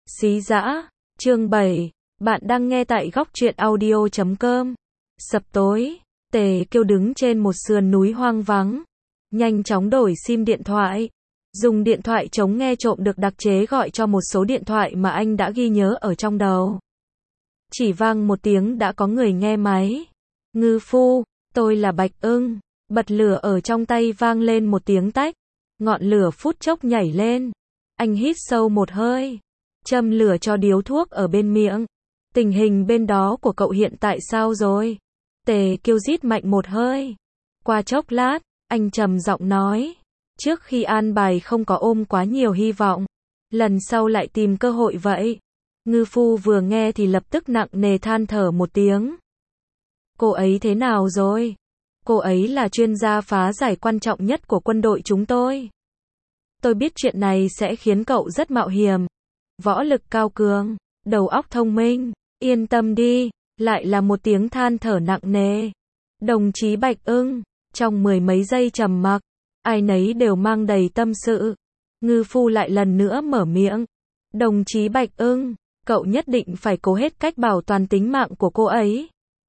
Xí dã, chương 7, bạn đang nghe tại góc truyện audio.com. Sập tối, Tề Kiêu đứng trên một sườn núi hoang vắng, nhanh chóng đổi sim điện thoại, dùng điện thoại chống nghe trộm được đặc chế gọi cho một số điện thoại mà anh đã ghi nhớ ở trong đầu. Chỉ vang một tiếng đã có người nghe máy. Ngư phu, tôi là Bạch Ưng. Bật lửa ở trong tay vang lên một tiếng tách, ngọn lửa phút chốc nhảy lên. Anh hít sâu một hơi, châm lửa cho điếu thuốc ở bên miệng. Tình hình bên đó của cậu hiện tại sao rồi? Tề Kiêu rít mạnh một hơi. Qua chốc lát, anh trầm giọng nói, trước khi an bài không có ôm quá nhiều hy vọng, lần sau lại tìm cơ hội vậy. Ngư phu vừa nghe thì lập tức nặng nề than thở một tiếng. Cô ấy thế nào rồi? Cô ấy là chuyên gia phá giải quan trọng nhất của quân đội chúng tôi. Tôi biết chuyện này sẽ khiến cậu rất mạo hiểm. Võ lực cao cường, đầu óc thông minh, yên tâm đi. Lại là một tiếng than thở nặng nề. Đồng chí Bạch Ưng, trong mười mấy giây trầm mặc, ai nấy đều mang đầy tâm sự. Ngư phu lại lần nữa mở miệng. Đồng chí Bạch Ưng, cậu nhất định phải cố hết cách bảo toàn tính mạng của cô ấy.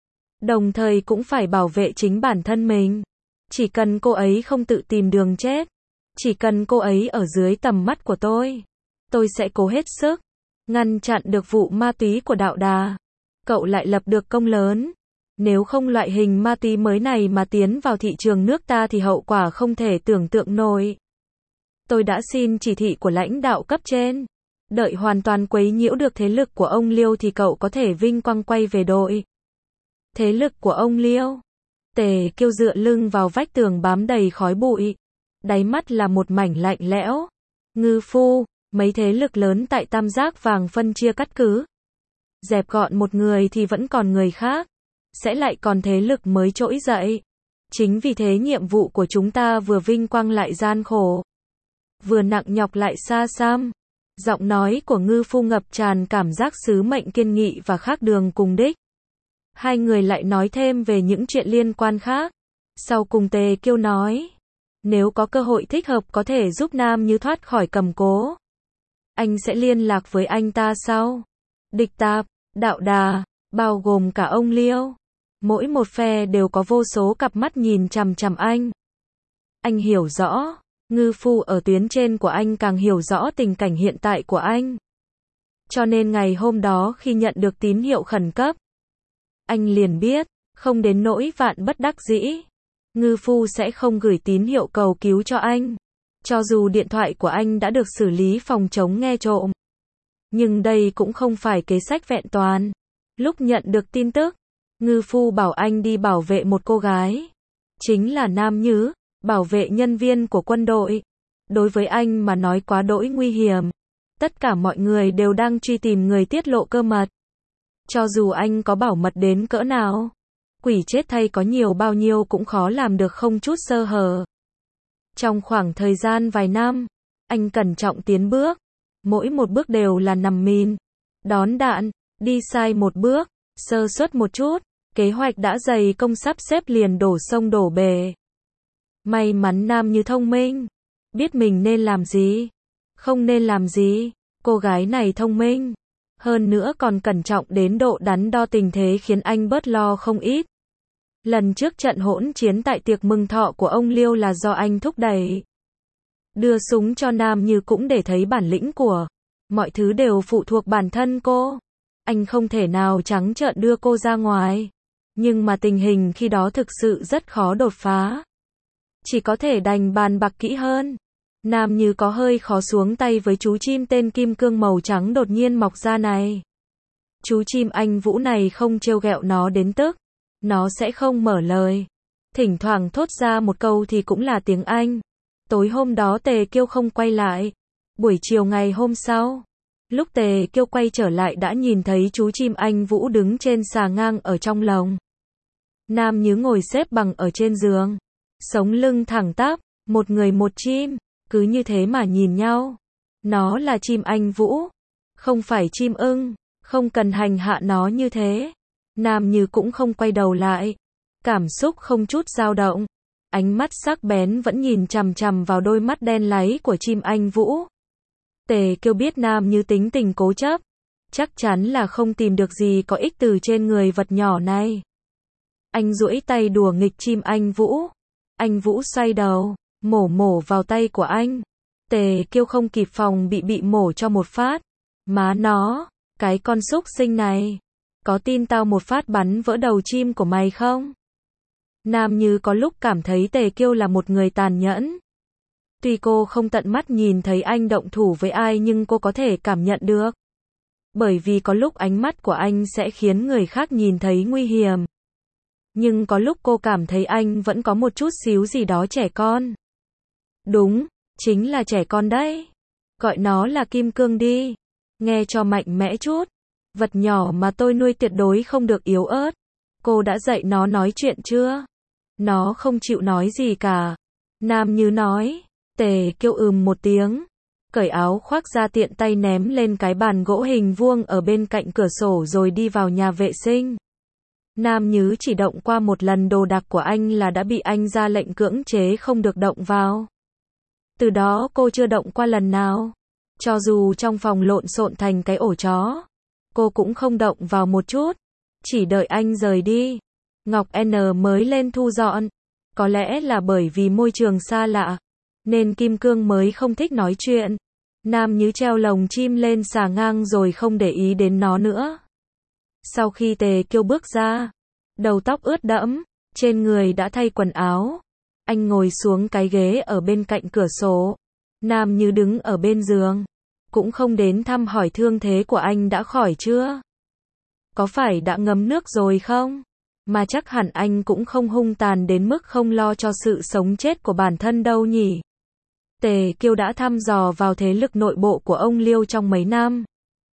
Đồng thời cũng phải bảo vệ chính bản thân mình. Chỉ cần cô ấy không tự tìm đường chết, chỉ cần cô ấy ở dưới tầm mắt của tôi sẽ cố hết sức ngăn chặn được vụ ma túy của Đạo Đà. Cậu lại lập được công lớn. Nếu không loại hình ma túy mới này mà tiến vào thị trường nước ta thì hậu quả không thể tưởng tượng nổi. Tôi đã xin chỉ thị của lãnh đạo cấp trên. Đợi hoàn toàn quấy nhiễu được thế lực của ông Liêu thì cậu có thể vinh quang quay về đội. Thế lực của ông Liêu. Tề Kiêu dựa lưng vào vách tường bám đầy khói bụi. Đáy mắt là một mảnh lạnh lẽo. Ngư phu, mấy thế lực lớn tại Tam Giác Vàng phân chia cắt cứ. Dẹp gọn một người thì vẫn còn người khác. Sẽ lại còn thế lực mới trỗi dậy. Chính vì thế nhiệm vụ của chúng ta vừa vinh quang lại gian khổ. Vừa nặng nhọc lại xa xăm. Giọng nói của ngư phu ngập tràn cảm giác sứ mệnh kiên nghị và khác đường cùng đích. Hai người lại nói thêm về những chuyện liên quan khác. Sau cùng Tề Kiêu nói, nếu có cơ hội thích hợp có thể giúp Nam Như thoát khỏi cầm cố, anh sẽ liên lạc với anh ta sau. Địch Tạp, Đạo Đà, bao gồm cả ông Liêu. Mỗi một phe đều có vô số cặp mắt nhìn chằm chằm anh. Anh hiểu rõ, ngư phu ở tuyến trên của anh càng hiểu rõ tình cảnh hiện tại của anh. Cho nên ngày hôm đó khi nhận được tín hiệu khẩn cấp, anh liền biết, không đến nỗi vạn bất đắc dĩ, ngư phu sẽ không gửi tín hiệu cầu cứu cho anh. Cho dù điện thoại của anh đã được xử lý phòng chống nghe trộm. Nhưng đây cũng không phải kế sách vẹn toàn. Lúc nhận được tin tức, ngư phu bảo anh đi bảo vệ một cô gái. Chính là Nam Như, bảo vệ nhân viên của quân đội. Đối với anh mà nói quá đỗi nguy hiểm. Tất cả mọi người đều đang truy tìm người tiết lộ cơ mật. Cho dù anh có bảo mật đến cỡ nào, quỷ chết thay có nhiều bao nhiêu cũng khó làm được không chút sơ hở. Trong khoảng thời gian vài năm, anh cẩn trọng tiến bước. Mỗi một bước đều là nằm mìn, đón đạn, đi sai một bước, sơ suất một chút, kế hoạch đã dày công sắp xếp liền đổ sông đổ bể. May mắn Nam Như thông minh, biết mình nên làm gì, không nên làm gì. Cô gái này thông minh, hơn nữa còn cẩn trọng đến độ đắn đo tình thế khiến anh bớt lo không ít. Lần trước trận hỗn chiến tại tiệc mừng thọ của ông Liêu là do anh thúc đẩy. Đưa súng cho Nam Như cũng để thấy bản lĩnh của. Mọi thứ đều phụ thuộc bản thân cô. Anh không thể nào trắng trợn đưa cô ra ngoài. Nhưng mà tình hình khi đó thực sự rất khó đột phá. Chỉ có thể đành bàn bạc kỹ hơn. Nam Như có hơi khó xuống tay với chú chim tên kim cương màu trắng đột nhiên mọc ra này. Chú chim Anh Vũ này không trêu ghẹo nó đến tức. Nó sẽ không mở lời. Thỉnh thoảng thốt ra một câu thì cũng là tiếng Anh. Tối hôm đó Tề Kiêu không quay lại. Buổi chiều ngày hôm sau, lúc Tề Kiêu quay trở lại đã nhìn thấy chú chim Anh Vũ đứng trên xà ngang ở trong lồng. Nam Như ngồi xếp bằng ở trên giường, sống lưng thẳng tắp, một người một chim, cứ như thế mà nhìn nhau. Nó là chim Anh Vũ, không phải chim ưng, không cần hành hạ nó như thế. Nam Như cũng không quay đầu lại, cảm xúc không chút dao động. Ánh mắt sắc bén vẫn nhìn chằm chằm vào đôi mắt đen láy của chim Anh Vũ. Tề Kiêu biết Nam Như tính tình cố chấp, chắc chắn là không tìm được gì có ích từ trên người vật nhỏ này. Anh duỗi tay đùa nghịch chim anh Vũ. Anh Vũ xoay đầu, mổ vào tay của anh. Tề Kiêu không kịp phòng bị mổ cho một phát. Má nó, cái con súc sinh này, có tin tao một phát bắn vỡ đầu chim của mày không? Nam Như có lúc cảm thấy Tề Kiêu là một người tàn nhẫn. Tuy cô không tận mắt nhìn thấy anh động thủ với ai nhưng cô có thể cảm nhận được. Bởi vì có lúc ánh mắt của anh sẽ khiến người khác nhìn thấy nguy hiểm. Nhưng có lúc cô cảm thấy anh vẫn có một chút xíu gì đó trẻ con. Đúng, chính là trẻ con đấy. Gọi nó là kim cương đi. Nghe cho mạnh mẽ chút. Vật nhỏ mà tôi nuôi tuyệt đối không được yếu ớt. Cô đã dạy nó nói chuyện chưa? Nó không chịu nói gì cả. Nam Như nói. Tề Kiêu một tiếng. Cởi áo khoác ra tiện tay ném lên cái bàn gỗ hình vuông ở bên cạnh cửa sổ rồi đi vào nhà vệ sinh. Nam Như chỉ động qua một lần đồ đạc của anh là đã bị anh ra lệnh cưỡng chế không được động vào. Từ đó cô chưa động qua lần nào. Cho dù trong phòng lộn xộn thành cái ổ chó, cô cũng không động vào một chút. Chỉ đợi anh rời đi. Ngọc N mới lên thu dọn. Có lẽ là bởi vì môi trường xa lạ, nên Kim Cương mới không thích nói chuyện. Nam Như treo lồng chim lên xà ngang rồi không để ý đến nó nữa. Sau khi Tề Kiêu bước ra, đầu tóc ướt đẫm, trên người đã thay quần áo. Anh ngồi xuống cái ghế ở bên cạnh cửa sổ. Nam Như đứng ở bên giường, cũng không đến thăm hỏi thương thế của anh đã khỏi chưa? Có phải đã ngấm nước rồi không? Mà chắc hẳn anh cũng không hung tàn đến mức không lo cho sự sống chết của bản thân đâu nhỉ? Tề Kiêu đã thăm dò vào thế lực nội bộ của ông Liêu trong mấy năm.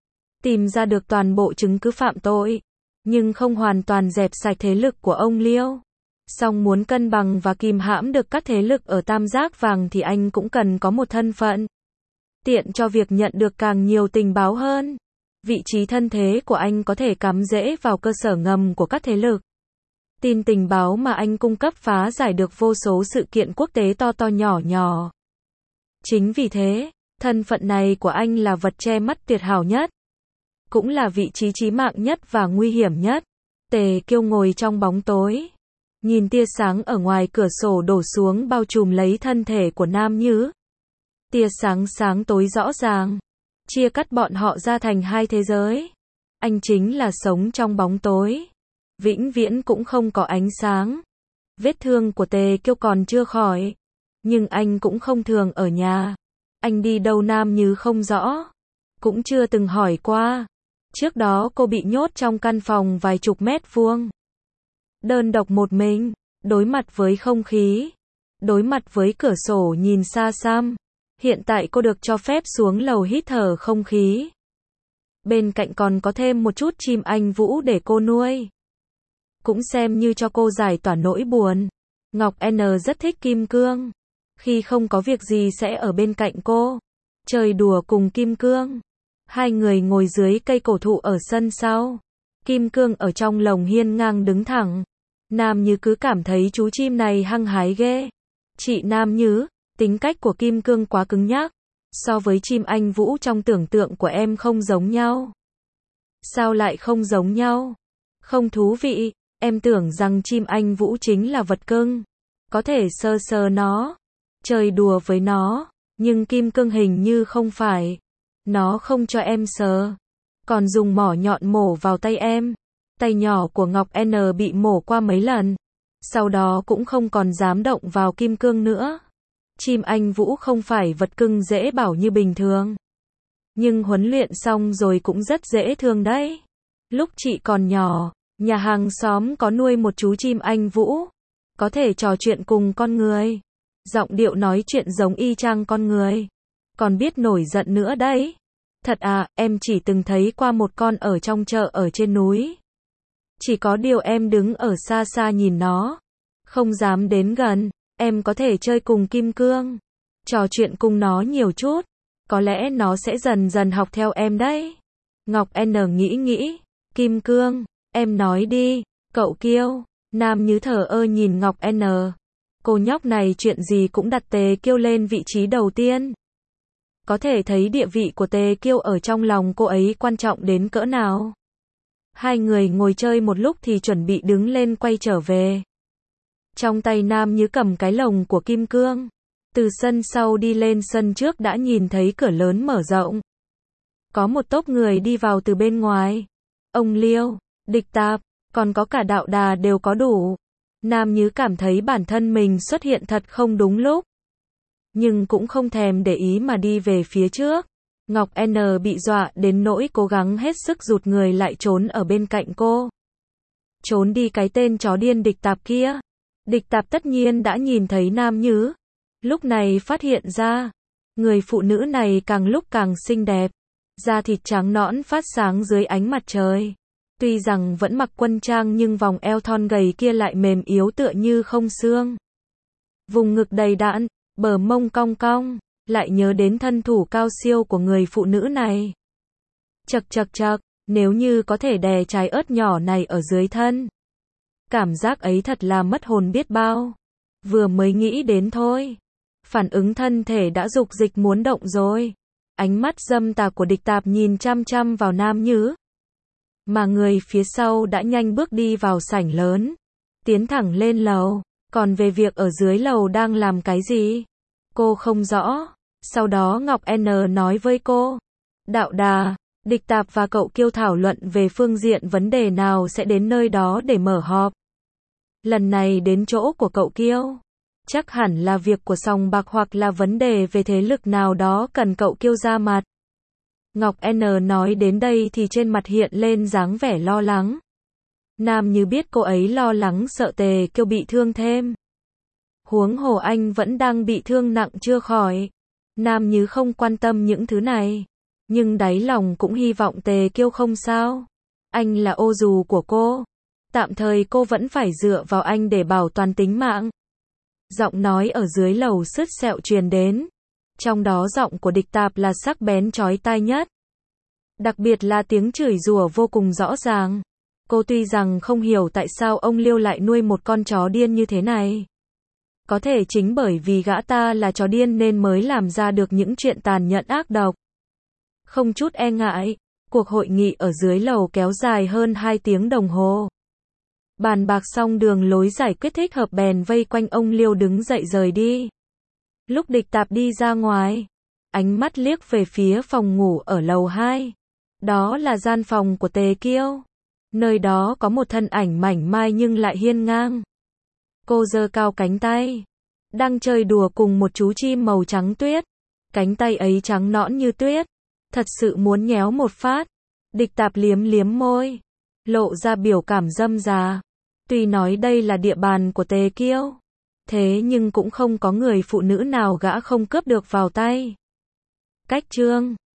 Tìm ra được toàn bộ chứng cứ phạm tội, nhưng không hoàn toàn dẹp sạch thế lực của ông Liêu. Song muốn cân bằng và kìm hãm được các thế lực ở Tam Giác Vàng thì anh cũng cần có một thân phận tiện cho việc nhận được càng nhiều tình báo hơn. Vị trí thân thế của anh có thể cắm rễ vào cơ sở ngầm của các thế lực. Tin tình báo mà anh cung cấp phá giải được vô số sự kiện quốc tế to nhỏ nhỏ. Chính vì thế, thân phận này của anh là vật che mắt tuyệt hảo nhất. Cũng là vị trí chí mạng nhất và nguy hiểm nhất. Tề Kiêu ngồi trong bóng tối, nhìn tia sáng ở ngoài cửa sổ đổ xuống bao trùm lấy thân thể của Nam Như. Tia sáng sáng tối rõ ràng, chia cắt bọn họ ra thành hai thế giới. Anh chính là sống trong bóng tối, vĩnh viễn cũng không có ánh sáng. Vết thương của Tề Kiêu còn chưa khỏi, nhưng anh cũng không thường ở nhà. Anh đi đâu Nam Như không rõ, cũng chưa từng hỏi qua. Trước đó cô bị nhốt trong căn phòng vài chục mét vuông, đơn độc một mình, đối mặt với không khí, đối mặt với cửa sổ nhìn xa xăm. Hiện tại cô được cho phép xuống lầu hít thở không khí. Bên cạnh còn có thêm một chút chim anh Vũ để cô nuôi. Cũng xem như cho cô giải tỏa nỗi buồn. Ngọc N rất thích Kim Cương. Khi không có việc gì sẽ ở bên cạnh cô, chơi đùa cùng Kim Cương. Hai người ngồi dưới cây cổ thụ ở sân sau. Kim Cương ở trong lồng hiên ngang đứng thẳng. Nam Như cứ cảm thấy chú chim này hăng hái ghê. Chị Nam Như, tính cách của Kim Cương quá cứng nhắc. So với chim anh Vũ trong tưởng tượng của em không giống nhau. Sao lại không giống nhau? Không thú vị, em tưởng rằng chim anh Vũ chính là vật cưng. Có thể sờ sờ nó, chơi đùa với nó, nhưng Kim Cương hình như không phải. Nó không cho em sờ, còn dùng mỏ nhọn mổ vào tay em. Tay nhỏ của Ngọc N bị mổ qua mấy lần, sau đó cũng không còn dám động vào Kim Cương nữa. Chim anh Vũ không phải vật cưng dễ bảo như bình thường, nhưng huấn luyện xong rồi cũng rất dễ thương đấy. Lúc chị còn nhỏ, nhà hàng xóm có nuôi một chú chim anh Vũ, có thể trò chuyện cùng con người, giọng điệu nói chuyện giống y chang con người, còn biết nổi giận nữa đấy. Thật à, em chỉ từng thấy qua một con ở trong chợ ở trên núi. Chỉ có điều em đứng ở xa xa nhìn nó, không dám đến gần. Em có thể chơi cùng Kim Cương, trò chuyện cùng nó nhiều chút, có lẽ nó sẽ dần dần học theo em đấy. Ngọc N nghĩ, Kim Cương, em nói đi, cậu Kiêu. Nam Như thờ ơ nhìn Ngọc N. Cô nhóc này chuyện gì cũng đặt Tề Kiêu lên vị trí đầu tiên. Có thể thấy địa vị của Tề Kiêu ở trong lòng cô ấy quan trọng đến cỡ nào. Hai người ngồi chơi một lúc thì chuẩn bị đứng lên quay trở về. Trong tay Nam Như cầm cái lồng của kim cương. Từ sân sau đi lên sân trước đã nhìn thấy cửa lớn mở rộng. Có một tốp người đi vào từ bên ngoài. Ông Liêu, Địch Tạp, còn có cả Đạo Đà đều có đủ. Nam Như cảm thấy bản thân mình xuất hiện thật không đúng lúc. Nhưng cũng không thèm để ý mà đi về phía trước. Ngọc N bị dọa đến nỗi cố gắng hết sức rụt người lại trốn ở bên cạnh cô. Trốn đi cái tên chó điên Địch Tạp kia. Địch Tạp tất nhiên đã nhìn thấy Nam Như. Lúc này phát hiện ra, người phụ nữ này càng lúc càng xinh đẹp. Da thịt trắng nõn phát sáng dưới ánh mặt trời. Tuy rằng vẫn mặc quân trang nhưng vòng eo thon gầy kia lại mềm yếu tựa như không xương. Vùng ngực đầy đặn, bờ mông cong cong, lại nhớ đến thân thủ cao siêu của người phụ nữ này. Chậc chậc chậc, nếu như có thể đè trái ớt nhỏ này ở dưới thân. Cảm giác ấy thật là mất hồn biết bao. Vừa mới nghĩ đến thôi. Phản ứng thân thể đã dục dịch muốn động rồi. Ánh mắt dâm tà của Địch Tạp nhìn chăm chăm vào Nam Như. Mà người phía sau đã nhanh bước đi vào sảnh lớn. Tiến thẳng lên lầu. Còn về việc ở dưới lầu đang làm cái gì? Cô không rõ. Sau đó Ngọc N nói với cô. Đạo Đà, Địch Tạp và cậu Kiêu thảo luận về phương diện vấn đề nào sẽ đến nơi đó để mở họp. Lần này đến chỗ của cậu Kiêu. Chắc hẳn là việc của sòng bạc hoặc là vấn đề về thế lực nào đó cần cậu Kiêu ra mặt. Ngọc N nói đến đây thì trên mặt hiện lên dáng vẻ lo lắng. Nam Như biết cô ấy lo lắng sợ Tề Kiêu bị thương thêm. Huống hồ anh vẫn đang bị thương nặng chưa khỏi. Nam Như không quan tâm những thứ này. Nhưng đáy lòng cũng hy vọng Tề Kiêu không sao. Anh là ô dù của cô. Tạm thời cô vẫn phải dựa vào anh để bảo toàn tính mạng. Giọng nói ở dưới lầu sứt sẹo truyền đến. Trong đó giọng của Địch Tạp là sắc bén chói tai nhất. Đặc biệt là tiếng chửi rủa vô cùng rõ ràng. Cô tuy rằng không hiểu tại sao ông Liêu lại nuôi một con chó điên như thế này. Có thể chính bởi vì gã ta là chó điên nên mới làm ra được những chuyện tàn nhẫn ác độc. Không chút e ngại, cuộc hội nghị ở dưới lầu kéo dài hơn 2 tiếng đồng hồ. Bàn bạc xong đường lối giải quyết thích hợp bèn vây quanh ông Liêu đứng dậy rời đi. Lúc Địch Tạp đi ra ngoài, ánh mắt liếc về phía phòng ngủ ở lầu 2. Đó là gian phòng của Tề Kiêu. Nơi đó có một thân ảnh mảnh mai nhưng lại hiên ngang. Cô giơ cao cánh tay, đang chơi đùa cùng một chú chim màu trắng tuyết. Cánh tay ấy trắng nõn như tuyết, thật sự muốn nhéo một phát. Địch Tạp liếm liếm môi, lộ ra biểu cảm dâm dà. Tuy nói đây là địa bàn của Tề Kiêu, thế nhưng cũng không có người phụ nữ nào gã không cướp được vào tay. Cách chương